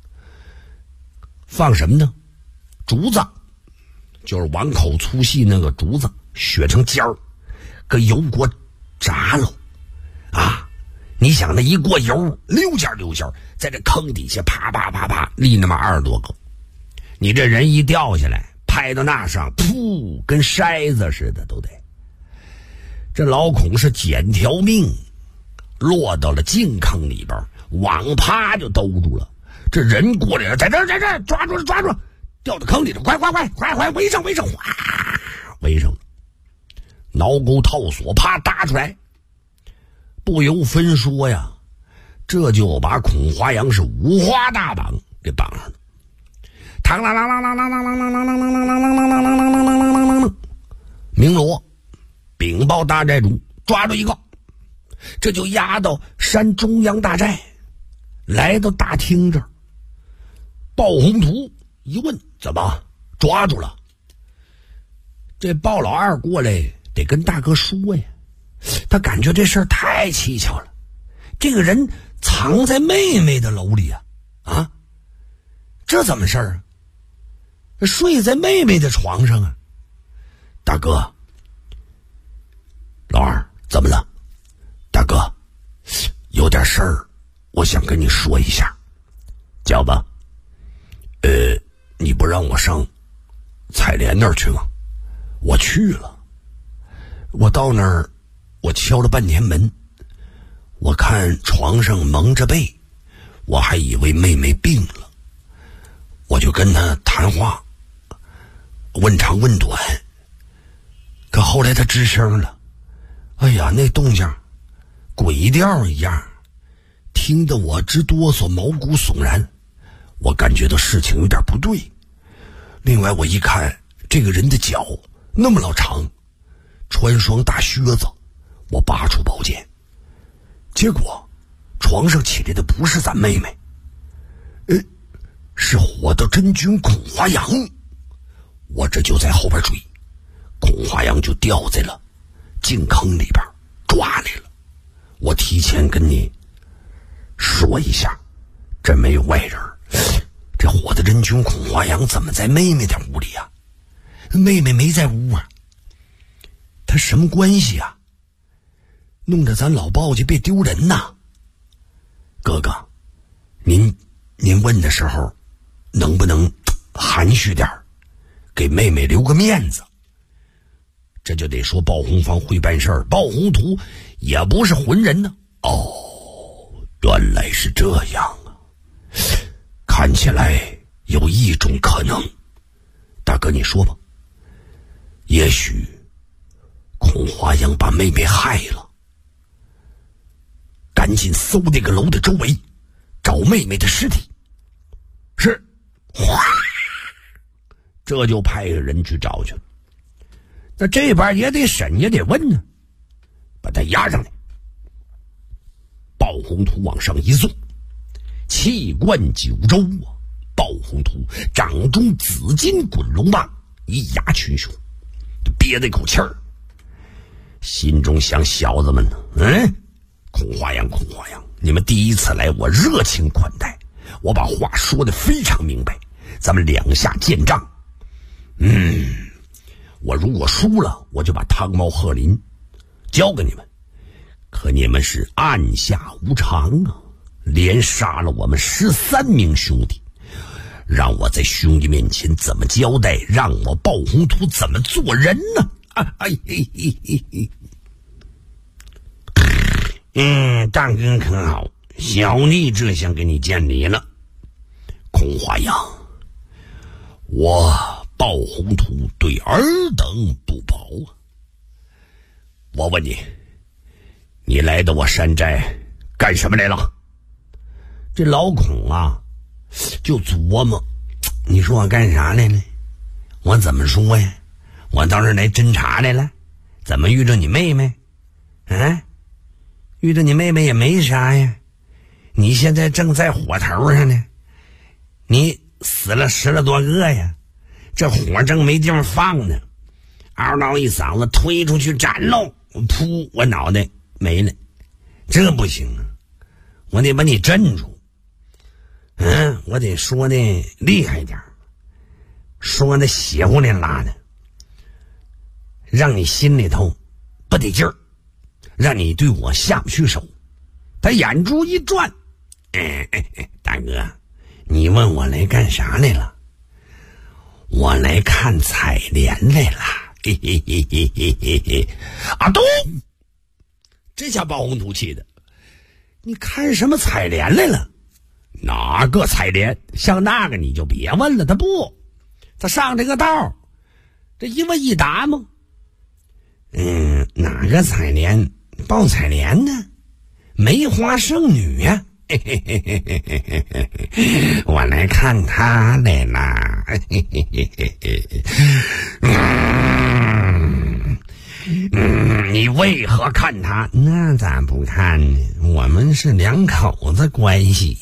放什么呢？竹子，就是碗口粗细那个竹子，削成尖儿，搁油锅炸了啊！你想那一锅油溜尖溜尖，在这坑底下啪啪啪啪立那么20多个，你这人一掉下来，拍到那上，噗，跟筛子似的都得。这老孔是捡条命，落到了净坑里边，网啪就兜住了。这人过来了，在这抓住了，掉到坑里头，快围上，哗，围上了，挠钩套锁，啪搭出来。不由分说呀，这就把孔华阳是五花大绑给绑上了。嘡啦啦啦啦啦啦啦啦啦啦啦啦啦，鸣锣禀报大寨主，抓住一个，这就押到山中央大寨。来到大厅这儿，鲍宏图一问，怎么抓住了？这鲍老二过来得跟大哥说呀，他感觉这事儿太蹊跷了，这个人藏在妹妹的楼里啊，这怎么事儿啊？睡在妹妹的床上啊。大哥，老二怎么了？大哥，有点事儿我想跟你说一下。叫吧。你不让我上采莲那儿去吗？我去了，我到那儿我敲了半天门，我看床上蒙着被，我还以为妹妹病了，我就跟她谈话，问长问短，可后来她吱声了，哎呀，那动静鬼调一样，听得我直哆嗦，毛骨悚然，我感觉到事情有点不对。另外我一看这个人的脚那么老长，穿双大靴子，我拔出宝剑，结果床上起来的不是咱妹妹，是火道真君孔华阳。我这就在后边追，孔华阳就掉在了净坑里边，抓来了。我提前跟你说一下，这没有外人，这火道真君孔华阳怎么在妹妹的屋里啊？妹妹没在屋啊，他什么关系啊？弄得咱老鲍家别丢人呐。哥哥，您问的时候能不能含蓄点，给妹妹留个面子？这就得说鲍洪芳会办事儿，鲍宏图也不是浑人呢。原来是这样啊，看起来有一种可能。大哥你说吧，也许孔华阳把妹妹害了，赶紧搜那个楼的周围，找妹妹的尸体。是，哗，这就派个人去找去了。那这边也得审，也得问呢，把他押上来。鲍宏图往上一坐，气贯九州啊！鲍宏图掌中紫金滚龙棒，一压群雄，憋了一口气儿，心中想：小子们呢？孔华阳，你们第一次来，我热情款待，我把话说得非常明白，咱们两下见账。我如果输了，我就把汤猫鹤林交给你们， 可你们是暗下无常啊，连杀了我们13名兄弟，让我在兄弟面前怎么交代？让我鲍宏图怎么做人呢？大哥可好，小弟这厢给你见礼了。孔华阳，我鲍宏图对尔等不薄啊。我问你，你来到我山寨干什么来了？这老孔啊就琢磨，你说我干啥来了？我怎么说呀？我到这来侦查来了，怎么遇着你妹妹？遇着你妹妹也没啥呀，你现在正在火头上呢，你死了10多个呀，这火正没地方放呢，嗷嗷一嗓子推出去斩喽，噗，我脑袋没了，这不行啊，我得把你镇住。我得说的厉害点，说的邪乎连拉的，让你心里头不得劲儿，让你对我下不去手。他眼珠一转，大哥，你问我来干啥来了？我来看采莲来了。啊咚！这下鲍宏图气的，你看什么采莲来了？哪个采莲？像那个你就别问了，他上这个道，这一问一答吗？哪个采莲？鲍采莲呢？梅花圣女呀、我来看她来了。你为何看她？那咋不看呢？我们是两口子关系。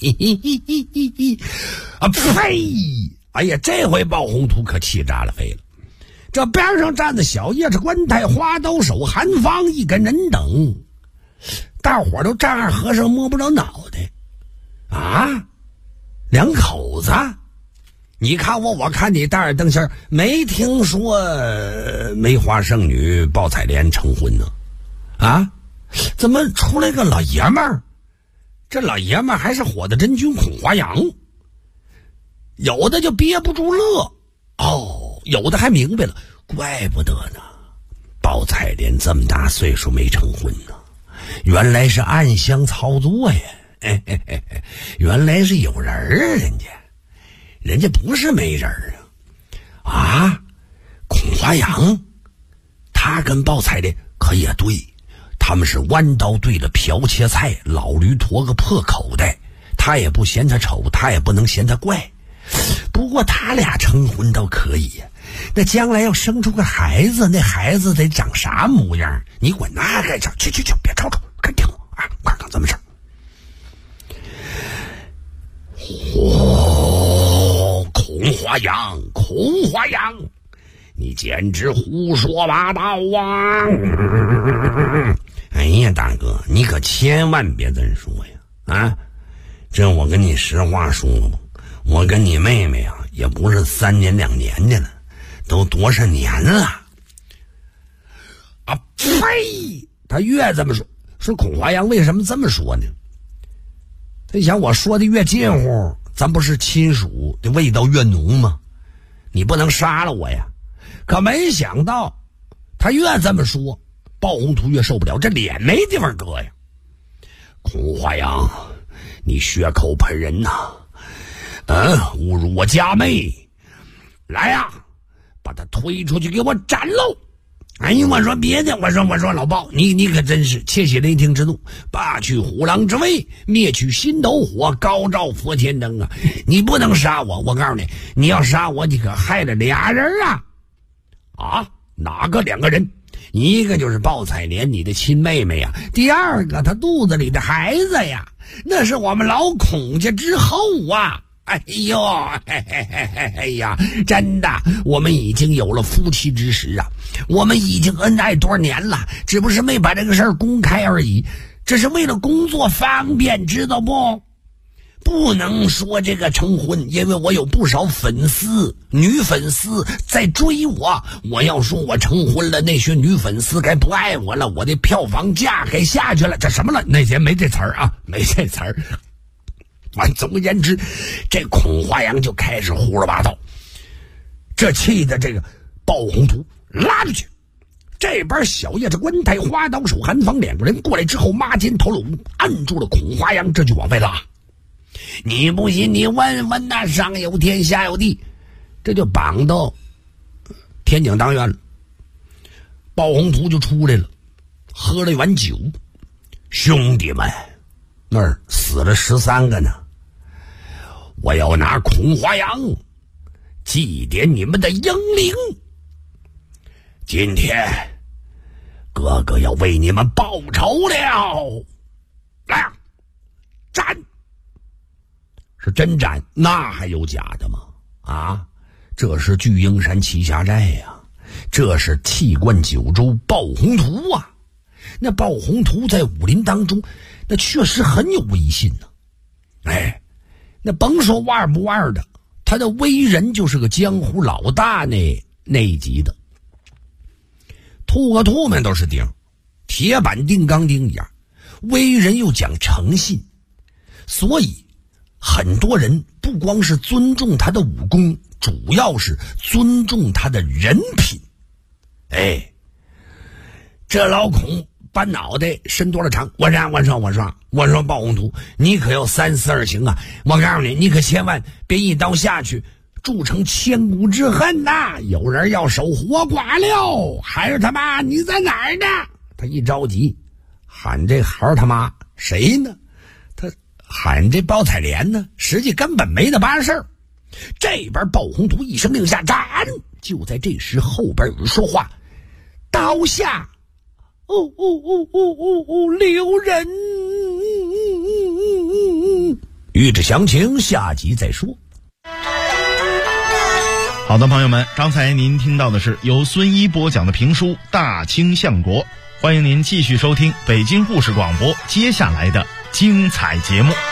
啊呸！哎呀，这回鲍宏图可气炸了肺了。这边上站的小叶子官太、花刀手、韩方一干人等，大伙都丈二和尚摸不着脑袋啊！两口子，你看我，我看你，大耳瞪小，没听说梅花圣女鲍采莲成婚呢？啊，怎么出来个老爷们儿？这老爷们儿还是火的真君孔华阳，有的就憋不住乐，有的还明白了，怪不得呢，鲍采莲这么大岁数没成婚呢，原来是暗箱操作呀！原来是有人儿，人家不是没人啊！孔华阳，他跟鲍采莲可也对，他们是弯刀对着瓢切菜，老驴驮个破口袋，他也不嫌他丑，他也不能嫌他怪。不过他俩成婚倒可以呀，那将来要生出个孩子，那孩子得长啥模样？你管那干啥？去，别吵吵，快听我啊！快看这么事儿。孔华阳，你简直胡说八道啊！哎呀，大哥，你可千万别这么说呀！啊，这我跟你实话说吧，我跟你妹妹啊，也不是3年2年的了，都多少年了啊！呸！他越这么说孔华阳为什么这么说呢？他想我说的越近乎，咱不是亲属的味道越浓吗？你不能杀了我呀！可没想到他越这么说，鲍宏图越受不了，这脸没地方搁呀。孔华阳，你血口喷人呐！侮辱我家妹！来呀，把他推出去给我斩喽！哎呀，我说别的，我说老鲍，你可真是窃喜雷霆之怒，拔去虎狼之威，灭去心头火，高照佛天灯啊！你不能杀我，我告诉你，你要杀我，你可害了俩人啊！啊，哪个2个人？一个就是鲍采莲，你的亲妹妹呀；第二个，她肚子里的孩子呀，那是我们老孔家之后啊！哎呦，哎呀，真的，我们已经有了夫妻之实啊！我们已经恩爱多少年了，只不过是没把这个事儿公开而已。这是为了工作方便，知道不？ 不能说这个成婚，因为我有不少粉丝，女粉丝在追我。我要说我成婚了，那些女粉丝该不爱我了，我的票房价该下去了。这什么了？那些没这词儿啊，没这词儿。总而言之，这孔华阳就开始胡说八道，这气的这个鲍宏图拉出去。这边小叶子关台花刀手韩芳两个人过来之后，抹肩头颅按住了孔华阳，这就往外拉。你不信你问问那上有天下有地，这就绑到天井当院了。鲍宏图就出来了，喝了一碗酒。兄弟们，那儿死了13个呢，我要拿孔华阳祭奠你们的英灵。今天哥哥要为你们报仇了，来啊，战！是真战，那还有假的吗？啊，这是巨鹰山栖霞寨呀，这是气贯九州鲍宏图啊。那鲍宏图在武林当中，那确实很有威信呢。那甭说腕不腕的，他的为人就是个江湖老大那一级的。兔和兔们都是钉，铁板钉钢钉一样，为人又讲诚信，所以很多人不光是尊重他的武功，主要是尊重他的人品。这老孔把脑袋伸多了长，我说鲍宏图，你可要342行啊！我告诉你，你可千万别一刀下去铸成千古之恨呐！有人要守活寡了，还是他妈你在哪儿呢？他一着急喊这孩他妈谁呢？他喊这包采莲呢，实际根本没那八事儿。这边鲍宏图一声令下，斩！就在这时，后边有人说话，刀下留人。欲知详情，下集再说。 好的，朋友们，刚才您听到的是由孙一播讲的评书《大清相国》，欢迎您继续收听北京故事广播接下来的精彩节目。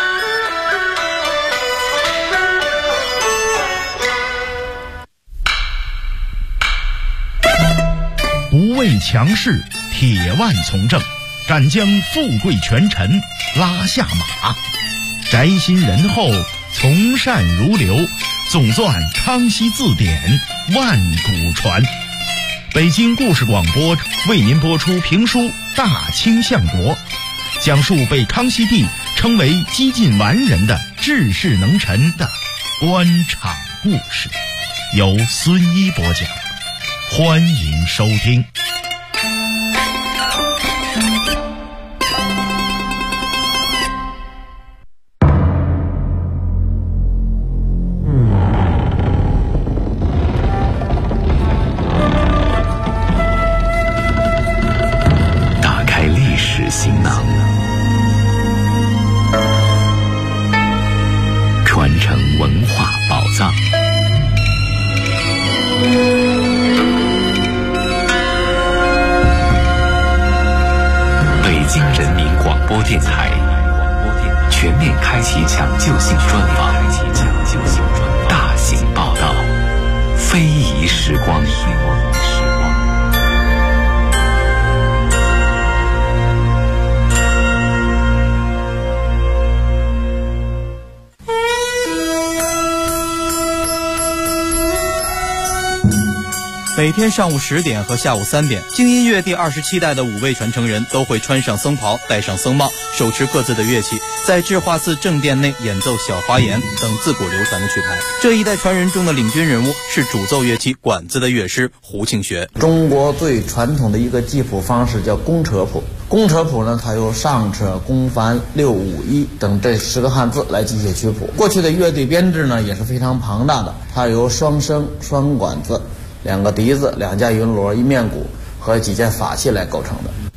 不畏强势，铁腕从政，敢将富贵权臣拉下马，宅心仁厚，从善如流，总算康熙字典，万古传。北京故事广播为您播出评书《大清相国》，讲述被康熙帝称为几近完人的治世能臣的官场故事，由孙一播讲，欢迎收听。 全面开启抢救性专访，大型报道，非遗时光。 每天上午10点和下午3点，京音乐第27代的5位传承人都会穿上僧袍，戴上僧帽，手持各自的乐器，在智化寺正殿内演奏小花言等自古流传的曲牌。这一代传人中的领军人物是主奏乐器管子的乐师胡庆学。 中国最传统的一个记谱方式叫公车谱。公车谱呢，它由上车、公繁、六五一等这10个汉字来记写曲谱。过去的乐队编制呢也是非常庞大的，它由双笙、双管子、2个笛子、2架云锣、1面鼓和几件法器来构成的。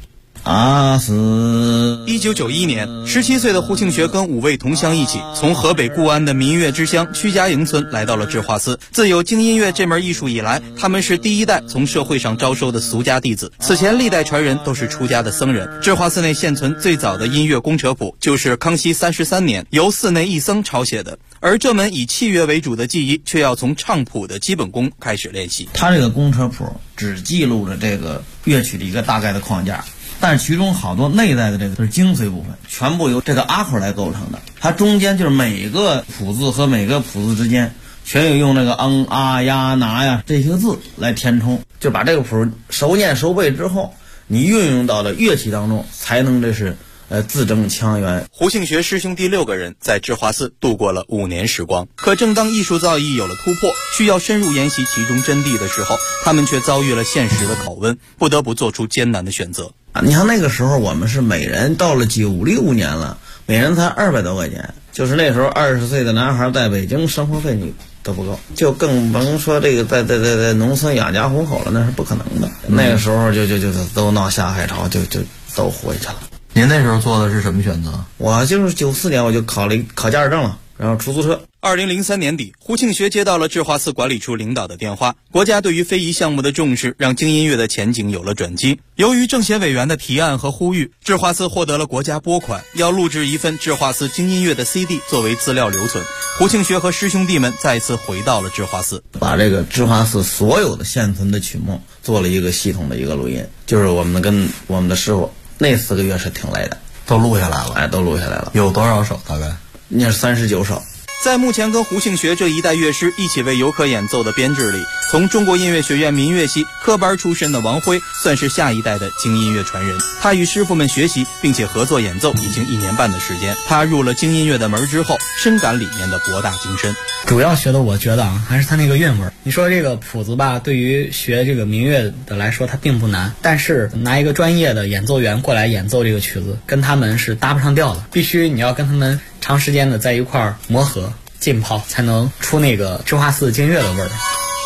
阿斯。 1991年，17岁的胡庆学跟5位同乡一起，从河北固安的民乐之乡屈家营村来到了智化寺。自有京音乐这门艺术以来，他们是第一代从社会上招收的俗家弟子。此前历代传人都是出家的僧人。智化寺内现存最早的音乐工程谱，就是康熙33年由寺内一僧抄写的。而这门以器乐为主的技艺，却要从唱谱的基本功开始练习。 他这个工程谱只记录了这个乐曲的一个大概的框架，但是其中好多内在的这个是精髓部分，全部由这个阿口来构成的。它中间就是每个谱字和每个谱字之间全有用那个啊呀拿呀这些字来填充，就把这个谱熟念熟背之后，你运用到了乐器当中，才能这是字正腔圆。 胡庆学师兄弟6个人在智化寺度过了5年时光。可正当艺术造诣有了突破，需要深入研习其中真谛的时候，他们却遭遇了现实的拷问，不得不做出艰难的选择。 你像那个时候我们是每人到了96年了，每人才200多块钱，就是那时候20岁的男孩在北京生活费你都不够，就更甭说这个在农村养家糊口了，那是不可能的。那个时候就都闹下海潮，就都回去了。 您那时候做的是什么选择？ 我就是94年我就考驾驶证了，然后出租车。 2003年底，胡庆学接到了智化寺管理处领导的电话，国家对于非遗项目的重视让京音乐的前景有了转机。由于政协委员的提案和呼吁，智化寺获得了国家拨款，要录制一份智化寺京音乐的 CD 作为资料留存。胡庆学和师兄弟们再次回到了智化寺， 把这个智化寺所有的现存的曲目做了一个系统的一个录音，就是我们跟我们的师傅那4个月是挺累的， 都录下来了。 都录下来了。 有多少首？大概那是39首。 在目前跟胡庆学这一代乐师一起为游客演奏的编制里，从中国音乐学院民乐系科班出身的王辉算是下一代的京音乐传人。他与师傅们学习并且合作演奏已经1年半的时间。他入了京音乐的门之后，深感里面的博大精深。 主要学的我觉得还是他那个韵味。你说这个谱子吧，对于学这个民乐的来说它并不难，但是拿一个专业的演奏员过来演奏这个曲子，跟他们是搭不上调的。必须你要跟他们长时间的在一块儿磨合浸泡，才能出那个智化寺京乐的味儿。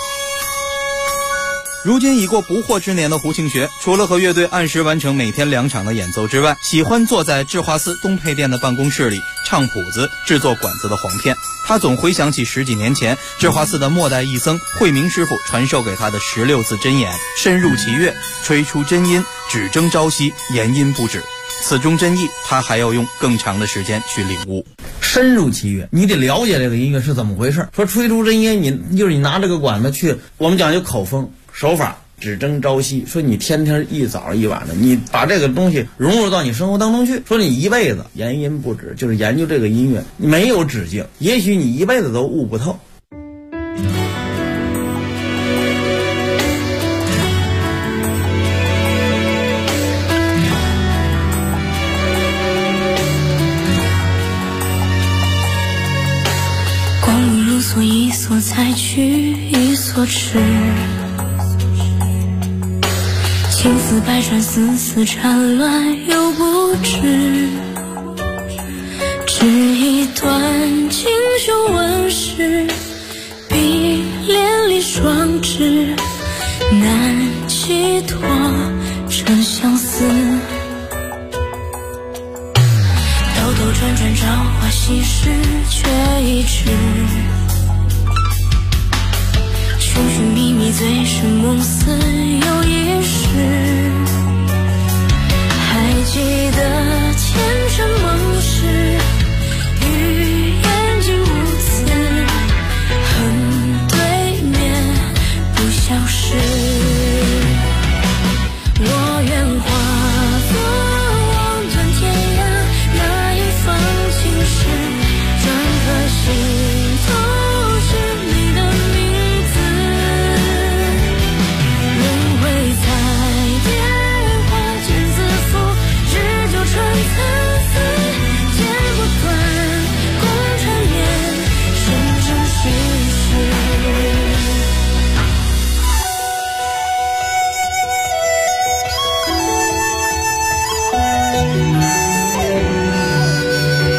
如今已过不惑之年的胡庆学，除了和乐队按时完成每天2场的演奏之外，喜欢坐在智化寺东配殿的办公室里唱谱子、制作管子的簧片。他总回想起10几年前智化寺的末代义僧慧明师傅传授给他的16字真言：深入其乐，吹出真音，只争朝夕，言音不止。此中真意，他还要用更长的时间去领悟。 深入其乐，你得了解这个音乐是怎么回事。说吹出真音，你拿这个管子去，我们讲究口风手法，只争朝夕。说你天天一早一晚的，你把这个东西融入到你生活当中去。说你一辈子言音不止，就是研究这个音乐，没有止境，也许你一辈子都悟不透。 所一所采取一所持，情丝百转，丝丝缠乱又不知。只一段锦绣纹饰，碧连理双枝，难寄托真相思。兜兜转转，朝花夕拾，却一直。寻寻觅觅，醉生梦死又一世。还记得前尘